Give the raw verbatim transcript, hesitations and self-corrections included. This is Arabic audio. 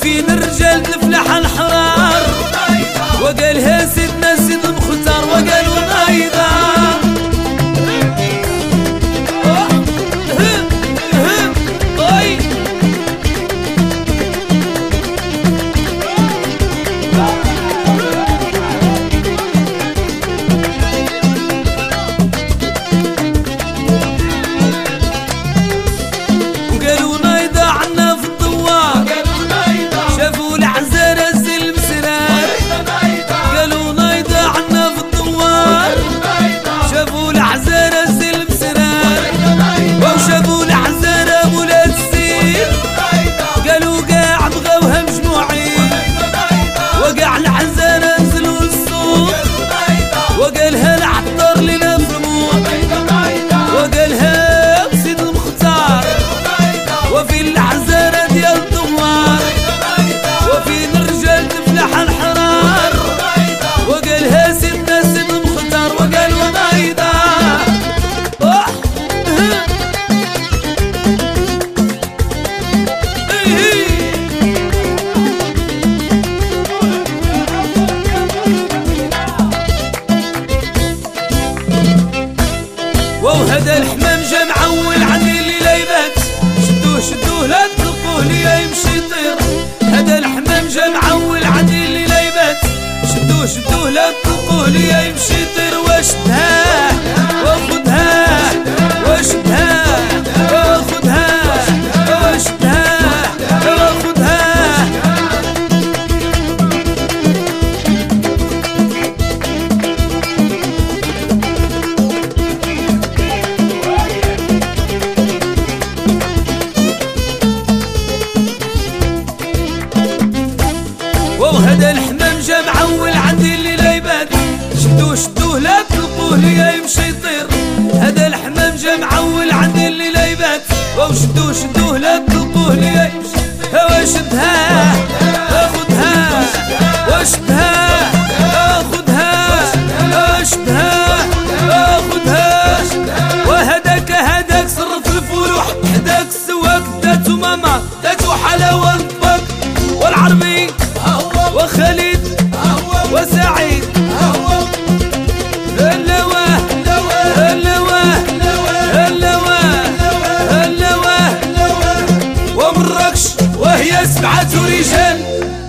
وفين الرجال تفلح الحرار وقالها سيدنا سيد المختار وقالوا نايضة وهذا الحمام جا معول عندي اللي ليبات شدوه شدوه لا تطلقوه ليا يمشي يطير. هذا الحمام جا معول عندي اللي ليبات شدوه شدوه لا تطلقوه ليا يمشي يطير. واشدها وخدها واشدها وخدها واشدها وخدها. وهذا الحمام جا معول عندي اللي ليبات شدوه شدوه لا تلقوه ليا يمشي يطير. هذا الحمام جا معول عندي اللي ليبات وشدوه شدوه لا تلقوه ليا يمشي يطير. واشدها اخدها واشدها اخدها واشدها اخدها. وهداك هداك صرف الفلوح هداك السواك داتو ماما داتو حلاوه الطبق والعربي وخالد وسعيد اللواه اللواه اللواه اللواه ومراكش وهي سبعة رجال